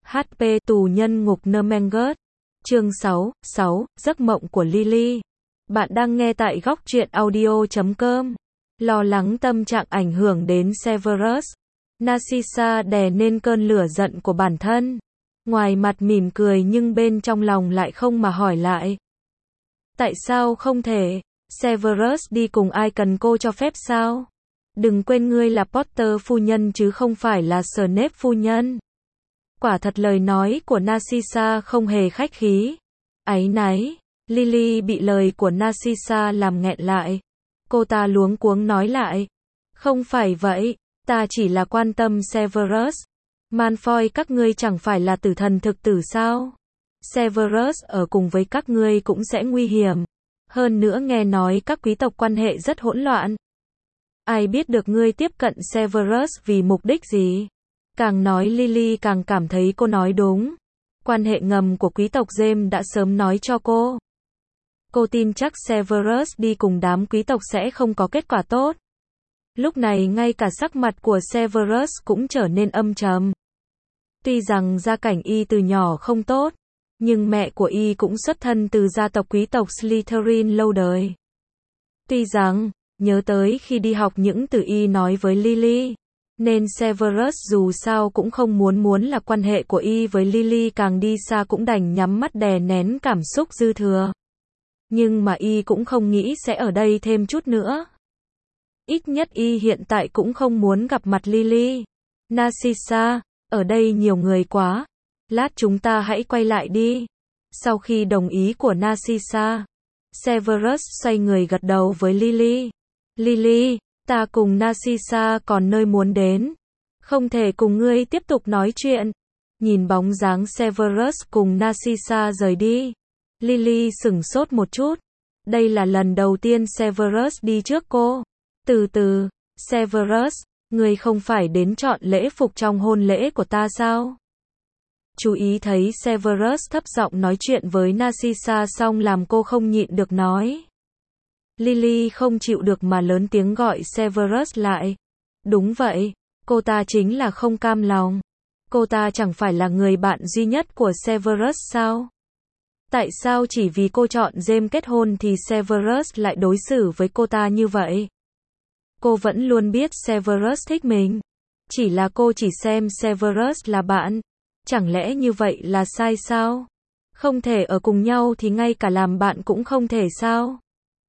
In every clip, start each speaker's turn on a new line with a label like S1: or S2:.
S1: HP tù nhân ngục Nuremberg. Chương 6, giấc mộng của Lily. Bạn đang nghe tại góc truyện audio.com. Lo lắng tâm trạng ảnh hưởng đến Severus. Narcissa đè nên cơn lửa giận của bản thân. Ngoài mặt mỉm cười nhưng bên trong lòng lại không mà hỏi lại. Tại sao không thể? Severus đi cùng ai cần cô cho phép sao? Đừng quên ngươi là Potter phu nhân chứ không phải là Snape phu nhân. Quả thật lời nói của Narcissa không hề khách khí. Áy náy, Lily bị lời của Narcissa làm nghẹn lại. Cô ta luống cuống nói lại. Không phải vậy, ta chỉ là quan tâm Severus. Malfoy các ngươi chẳng phải là tử thần thực tử sao? Severus ở cùng với các ngươi cũng sẽ nguy hiểm. Hơn nữa nghe nói các quý tộc quan hệ rất hỗn loạn. Ai biết được ngươi tiếp cận Severus vì mục đích gì? Càng nói Lily càng cảm thấy cô nói đúng. Quan hệ ngầm của quý tộc James đã sớm nói cho cô. Cô tin chắc Severus đi cùng đám quý tộc sẽ không có kết quả tốt. Lúc này ngay cả sắc mặt của Severus cũng trở nên âm trầm. Tuy rằng gia cảnh y từ nhỏ không tốt, nhưng mẹ của y cũng xuất thân từ gia tộc quý tộc Slytherin lâu đời. Tuy rằng, nhớ tới khi đi học những từ y nói với Lily, nên Severus dù sao cũng không muốn là quan hệ của y với Lily càng đi xa cũng đành nhắm mắt đè nén cảm xúc dư thừa. Nhưng mà y cũng không nghĩ sẽ ở đây thêm chút nữa. Ít nhất y hiện tại cũng không muốn gặp mặt Lily. Narcissa, ở đây nhiều người quá. Lát chúng ta hãy quay lại đi. Sau khi đồng ý của Narcissa, Severus xoay người gật đầu với Lily. Lily, ta cùng Narcissa còn nơi muốn đến. Không thể cùng ngươi tiếp tục nói chuyện. Nhìn bóng dáng Severus cùng Narcissa rời đi. Lily sửng sốt một chút. Đây là lần đầu tiên Severus đi trước cô. Từ từ, Severus, ngươi không phải đến chọn lễ phục trong hôn lễ của ta sao? Chú ý thấy Severus thấp giọng nói chuyện với Narcissa xong làm cô không nhịn được nói. Lily không chịu được mà lớn tiếng gọi Severus lại. Đúng vậy, cô ta chính là không cam lòng. Cô ta chẳng phải là người bạn duy nhất của Severus sao? Tại sao chỉ vì cô chọn James kết hôn thì Severus lại đối xử với cô ta như vậy? Cô vẫn luôn biết Severus thích mình. Chỉ là cô chỉ xem Severus là bạn. Chẳng lẽ như vậy là sai sao? Không thể ở cùng nhau thì ngay cả làm bạn cũng không thể sao?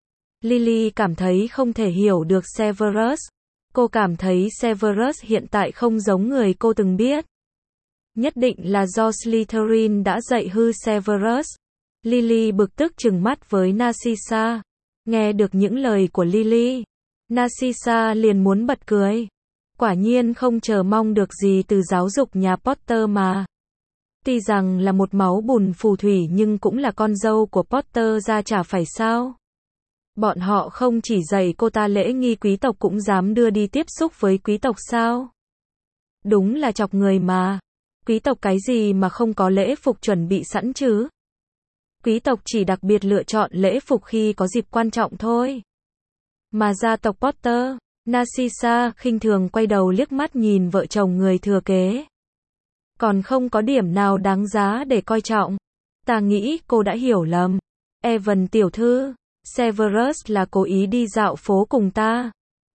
S1: Lily cảm thấy không thể hiểu được Severus. Cô cảm thấy Severus hiện tại không giống người cô từng biết. Nhất định là do Slytherin đã dạy hư Severus. Lily bực tức trừng mắt với Narcissa. Nghe được những lời của Lily, Narcissa liền muốn bật cười. Quả nhiên không chờ mong được gì từ giáo dục nhà Potter mà. Tuy rằng là một máu bùn phù thủy nhưng cũng là con dâu của Potter ra chả phải sao. Bọn họ không chỉ dạy cô ta lễ nghi quý tộc cũng dám đưa đi tiếp xúc với quý tộc sao? Đúng là chọc người mà. Quý tộc cái gì mà không có lễ phục chuẩn bị sẵn chứ? Quý tộc chỉ đặc biệt lựa chọn lễ phục khi có dịp quan trọng thôi. Mà gia tộc Potter, Narcissa khinh thường quay đầu liếc mắt nhìn vợ chồng người thừa kế. Còn không có điểm nào đáng giá để coi trọng. Ta nghĩ cô đã hiểu lầm. Evan tiểu thư, Severus là cố ý đi dạo phố cùng ta.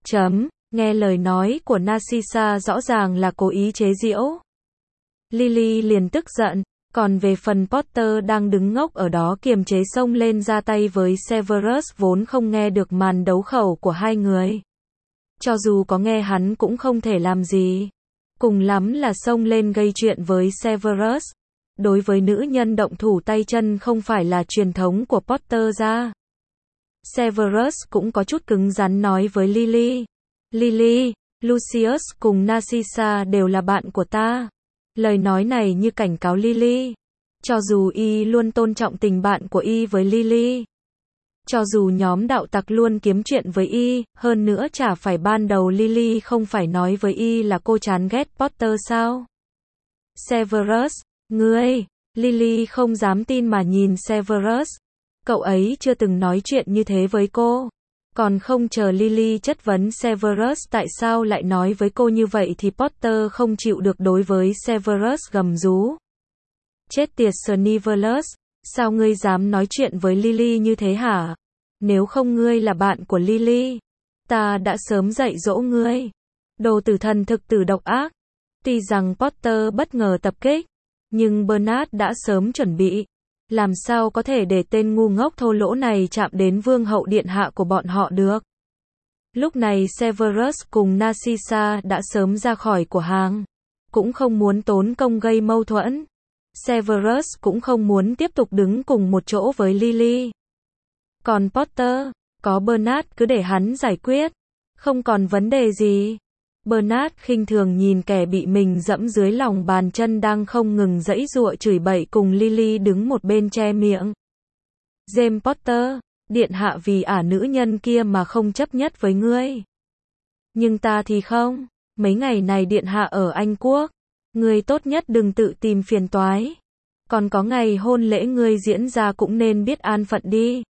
S1: Nghe lời nói của Narcissa rõ ràng là cố ý chế giễu. Lily liền tức giận. Còn về phần Potter đang đứng ngốc ở đó kiềm chế xông lên ra tay với Severus vốn không nghe được màn đấu khẩu của hai người. Cho dù có nghe hắn cũng không thể làm gì. Cùng lắm là xông lên gây chuyện với Severus. Đối với nữ nhân động thủ tay chân không phải là truyền thống của Potter ra. Severus cũng có chút cứng rắn nói với Lily. Lily, Lucius cùng Narcissa đều là bạn của ta. Lời nói này như cảnh cáo Lily. Cho dù y luôn tôn trọng tình bạn của y với Lily. Cho dù nhóm đạo tặc luôn kiếm chuyện với y, hơn nữa chả phải ban đầu Lily không phải nói với y là cô chán ghét Potter sao? Severus, ngươi, Lily không dám tin mà nhìn Severus. Cậu ấy chưa từng nói chuyện như thế với cô. Còn không chờ Lily chất vấn Severus tại sao lại nói với cô như vậy thì Potter không chịu được đối với Severus gầm rú. Chết tiệt Snivellus, sao ngươi dám nói chuyện với Lily như thế hả? Nếu không ngươi là bạn của Lily, ta đã sớm dạy dỗ ngươi. Đồ tử thần thực tử độc ác. Tuy rằng Potter bất ngờ tập kích, nhưng Bernard đã sớm chuẩn bị. Làm sao có thể để tên ngu ngốc thô lỗ này chạm đến vương hậu điện hạ của bọn họ được? Lúc này Severus cùng Narcissa đã sớm ra khỏi của hàng, cũng không muốn tốn công gây mâu thuẫn. Severus cũng không muốn tiếp tục đứng cùng một chỗ với Lily. Còn Potter, có Bernard cứ để hắn giải quyết, không còn vấn đề gì. Bernard khinh thường nhìn kẻ bị mình dẫm dưới lòng bàn chân đang không ngừng giãy giụa chửi bậy cùng Lily đứng một bên che miệng. James Potter, điện hạ vì nữ nhân kia mà không chấp nhất với ngươi. Nhưng ta thì không, mấy ngày này điện hạ ở Anh Quốc, ngươi tốt nhất đừng tự tìm phiền toái. Còn có ngày hôn lễ ngươi diễn ra cũng nên biết an phận đi.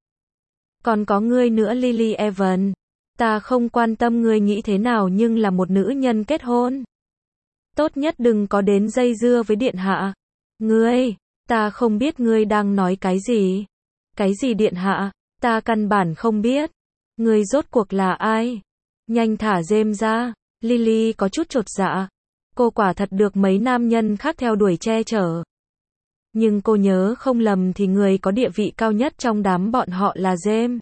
S1: Còn có ngươi nữa Lily Evans. Ta không quan tâm ngươi nghĩ thế nào nhưng là một nữ nhân kết hôn. Tốt nhất đừng có đến dây dưa với điện hạ. Ngươi, ta không biết ngươi đang nói cái gì. Cái gì điện hạ, ta căn bản không biết. Ngươi rốt cuộc là ai? Nhanh thả James ra. Lily có chút chột dạ. Cô quả thật được mấy nam nhân khác theo đuổi che chở. Nhưng cô nhớ không lầm thì người có địa vị cao nhất trong đám bọn họ là James.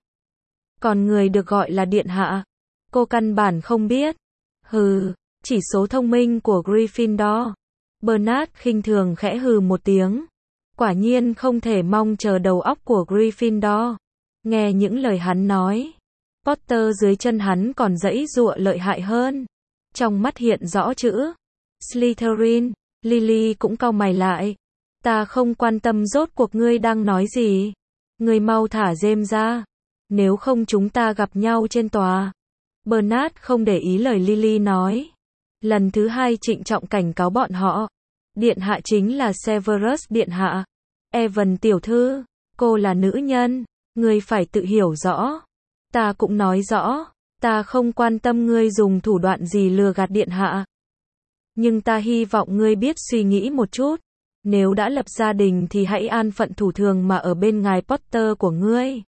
S1: Còn người được gọi là điện hạ, cô căn bản không biết. Hừ, chỉ số thông minh của Gryffindor. Bernard khinh thường khẽ hừ một tiếng. Quả nhiên không thể mong chờ đầu óc của Gryffindor. Nghe những lời hắn nói, Potter dưới chân hắn còn giãy giụa lợi hại hơn. Trong mắt hiện rõ chữ Slytherin. Lily cũng cau mày lại. Ta không quan tâm rốt cuộc ngươi đang nói gì. Ngươi mau thả James ra. Nếu không chúng ta gặp nhau trên tòa. Bernard không để ý lời Lily nói. Lần thứ hai trịnh trọng cảnh cáo bọn họ. Điện hạ chính là Severus điện hạ. Evan tiểu thư, cô là nữ nhân. Ngươi phải tự hiểu rõ. Ta cũng nói rõ. Ta không quan tâm ngươi dùng thủ đoạn gì lừa gạt điện hạ. Nhưng ta hy vọng ngươi biết suy nghĩ một chút. Nếu đã lập gia đình thì hãy an phận thủ thường mà ở bên ngài Potter của ngươi.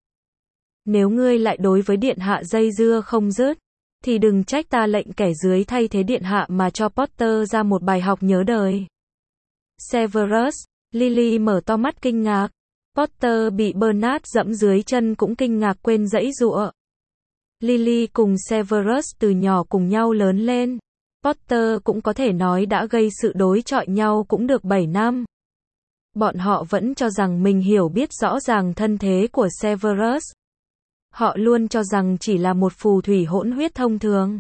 S1: Nếu ngươi lại đối với điện hạ dây dưa không dứt, thì đừng trách ta lệnh kẻ dưới thay thế điện hạ mà cho Potter ra một bài học nhớ đời. Severus, Lily mở to mắt kinh ngạc. Potter bị Bernard dẫm dưới chân cũng kinh ngạc quên giãy giụa. Lily cùng Severus từ nhỏ cùng nhau lớn lên. Potter cũng có thể nói đã gây sự đối chọi nhau cũng được 7 năm. Bọn họ vẫn cho rằng mình hiểu biết rõ ràng thân thế của Severus. Họ luôn cho rằng chỉ là một phù thủy hỗn huyết thông thường.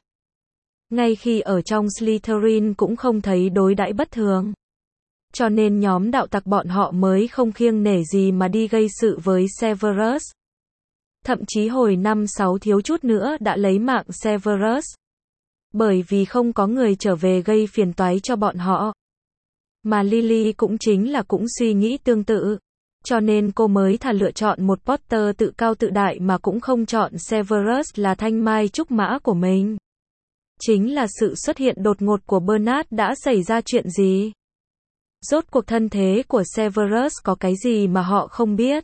S1: Ngay khi ở trong Slytherin cũng không thấy đối đãi bất thường. Cho nên nhóm đạo tặc bọn họ mới không kiêng nể gì mà đi gây sự với Severus. Thậm chí hồi năm 6 thiếu chút nữa đã lấy mạng Severus. Bởi vì không có người trở về gây phiền toái cho bọn họ. Mà Lily cũng chính là cũng suy nghĩ tương tự. Cho nên cô mới thà lựa chọn một Potter tự cao tự đại mà cũng không chọn Severus là thanh mai trúc mã của mình. Chính là sự xuất hiện đột ngột của Bernard đã xảy ra chuyện gì? Rốt cuộc thân thế của Severus có cái gì mà họ không biết?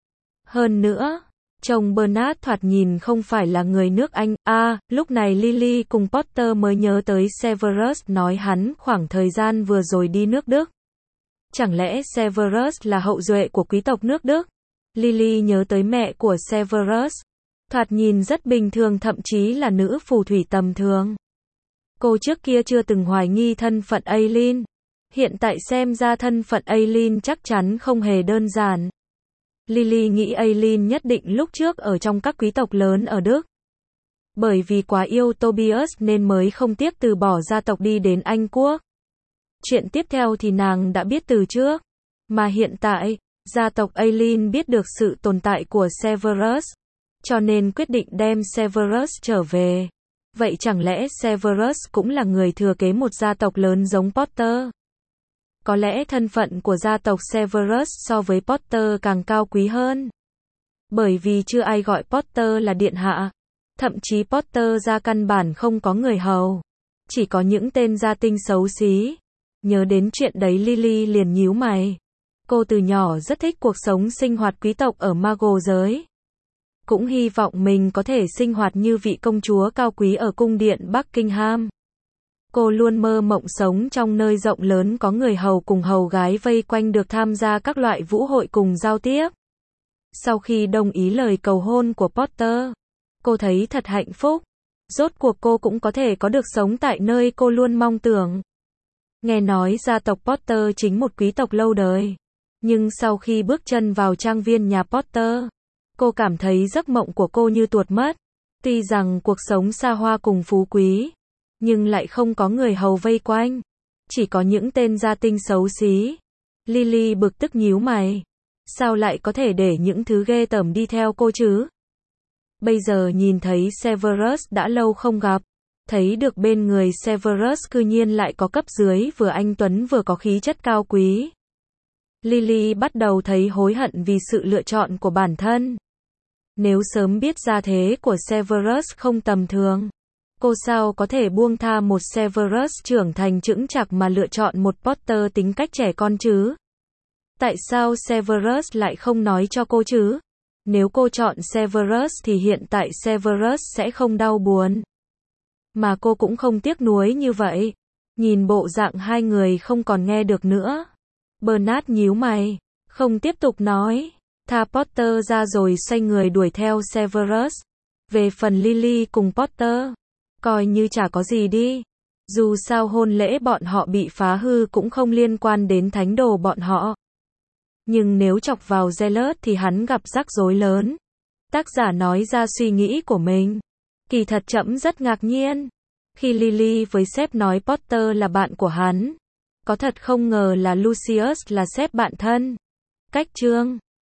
S1: Hơn nữa, chồng Bernard thoạt nhìn không phải là người nước Anh. Lúc này Lily cùng Potter mới nhớ tới Severus nói hắn khoảng thời gian vừa rồi đi nước Đức. Chẳng lẽ Severus là hậu duệ của quý tộc nước Đức? Lily nhớ tới mẹ của Severus. Thoạt nhìn rất bình thường thậm chí là nữ phù thủy tầm thường. Cô trước kia chưa từng hoài nghi thân phận Aileen. Hiện tại xem ra thân phận Aileen chắc chắn không hề đơn giản. Lily nghĩ Aileen nhất định lúc trước ở trong các quý tộc lớn ở Đức. Bởi vì quá yêu Tobias nên mới không tiếc từ bỏ gia tộc đi đến Anh Quốc. Chuyện tiếp theo thì nàng đã biết từ trước. Mà hiện tại, gia tộc Aileen biết được sự tồn tại của Severus. Cho nên quyết định đem Severus trở về. Vậy chẳng lẽ Severus cũng là người thừa kế một gia tộc lớn giống Potter? Có lẽ thân phận của gia tộc Severus so với Potter càng cao quý hơn. Bởi vì chưa ai gọi Potter là điện hạ. Thậm chí Potter gia căn bản không có người hầu. Chỉ có những tên gia tinh xấu xí. Nhớ đến chuyện đấy Lily liền nhíu mày. Cô từ nhỏ rất thích cuộc sống sinh hoạt quý tộc ở Muggle giới. Cũng hy vọng mình có thể sinh hoạt như vị công chúa cao quý ở cung điện Buckingham. Cô luôn mơ mộng sống trong nơi rộng lớn có người hầu cùng hầu gái vây quanh được tham gia các loại vũ hội cùng giao tiếp. Sau khi đồng ý lời cầu hôn của Potter, cô thấy thật hạnh phúc. Rốt cuộc cô cũng có thể có được sống tại nơi cô luôn mong tưởng. Nghe nói gia tộc Potter chính một quý tộc lâu đời. Nhưng sau khi bước chân vào trang viên nhà Potter, cô cảm thấy giấc mộng của cô như tuột mất. Tuy rằng cuộc sống xa hoa cùng phú quý, nhưng lại không có người hầu vây quanh. Chỉ có những tên gia tinh xấu xí. Lily bực tức nhíu mày. Sao lại có thể để những thứ ghê tởm đi theo cô chứ? Bây giờ nhìn thấy Severus đã lâu không gặp. Thấy được bên người Severus cư nhiên lại có cấp dưới vừa anh tuấn vừa có khí chất cao quý. Lily bắt đầu thấy hối hận vì sự lựa chọn của bản thân. Nếu sớm biết gia thế của Severus không tầm thường, cô sao có thể buông tha một Severus trưởng thành chững chạc mà lựa chọn một Potter tính cách trẻ con chứ? Tại sao Severus lại không nói cho cô chứ? Nếu cô chọn Severus thì hiện tại Severus sẽ không đau buồn. Mà cô cũng không tiếc nuối như vậy. Nhìn bộ dạng hai người không còn nghe được nữa. Bernard nhíu mày, không tiếp tục nói. Thả Potter ra rồi xoay người đuổi theo Severus. Về phần Lily cùng Potter, coi như chả có gì đi. Dù sao hôn lễ bọn họ bị phá hư cũng không liên quan đến thánh đồ bọn họ. Nhưng nếu chọc vào Zealot thì hắn gặp rắc rối lớn. Tác giả nói ra suy nghĩ của mình. Kỳ thật trẫm rất ngạc nhiên. Khi Lily với sếp nói Potter là bạn của hắn. Có thật không ngờ là Lucius là sếp bạn thân. Cách chương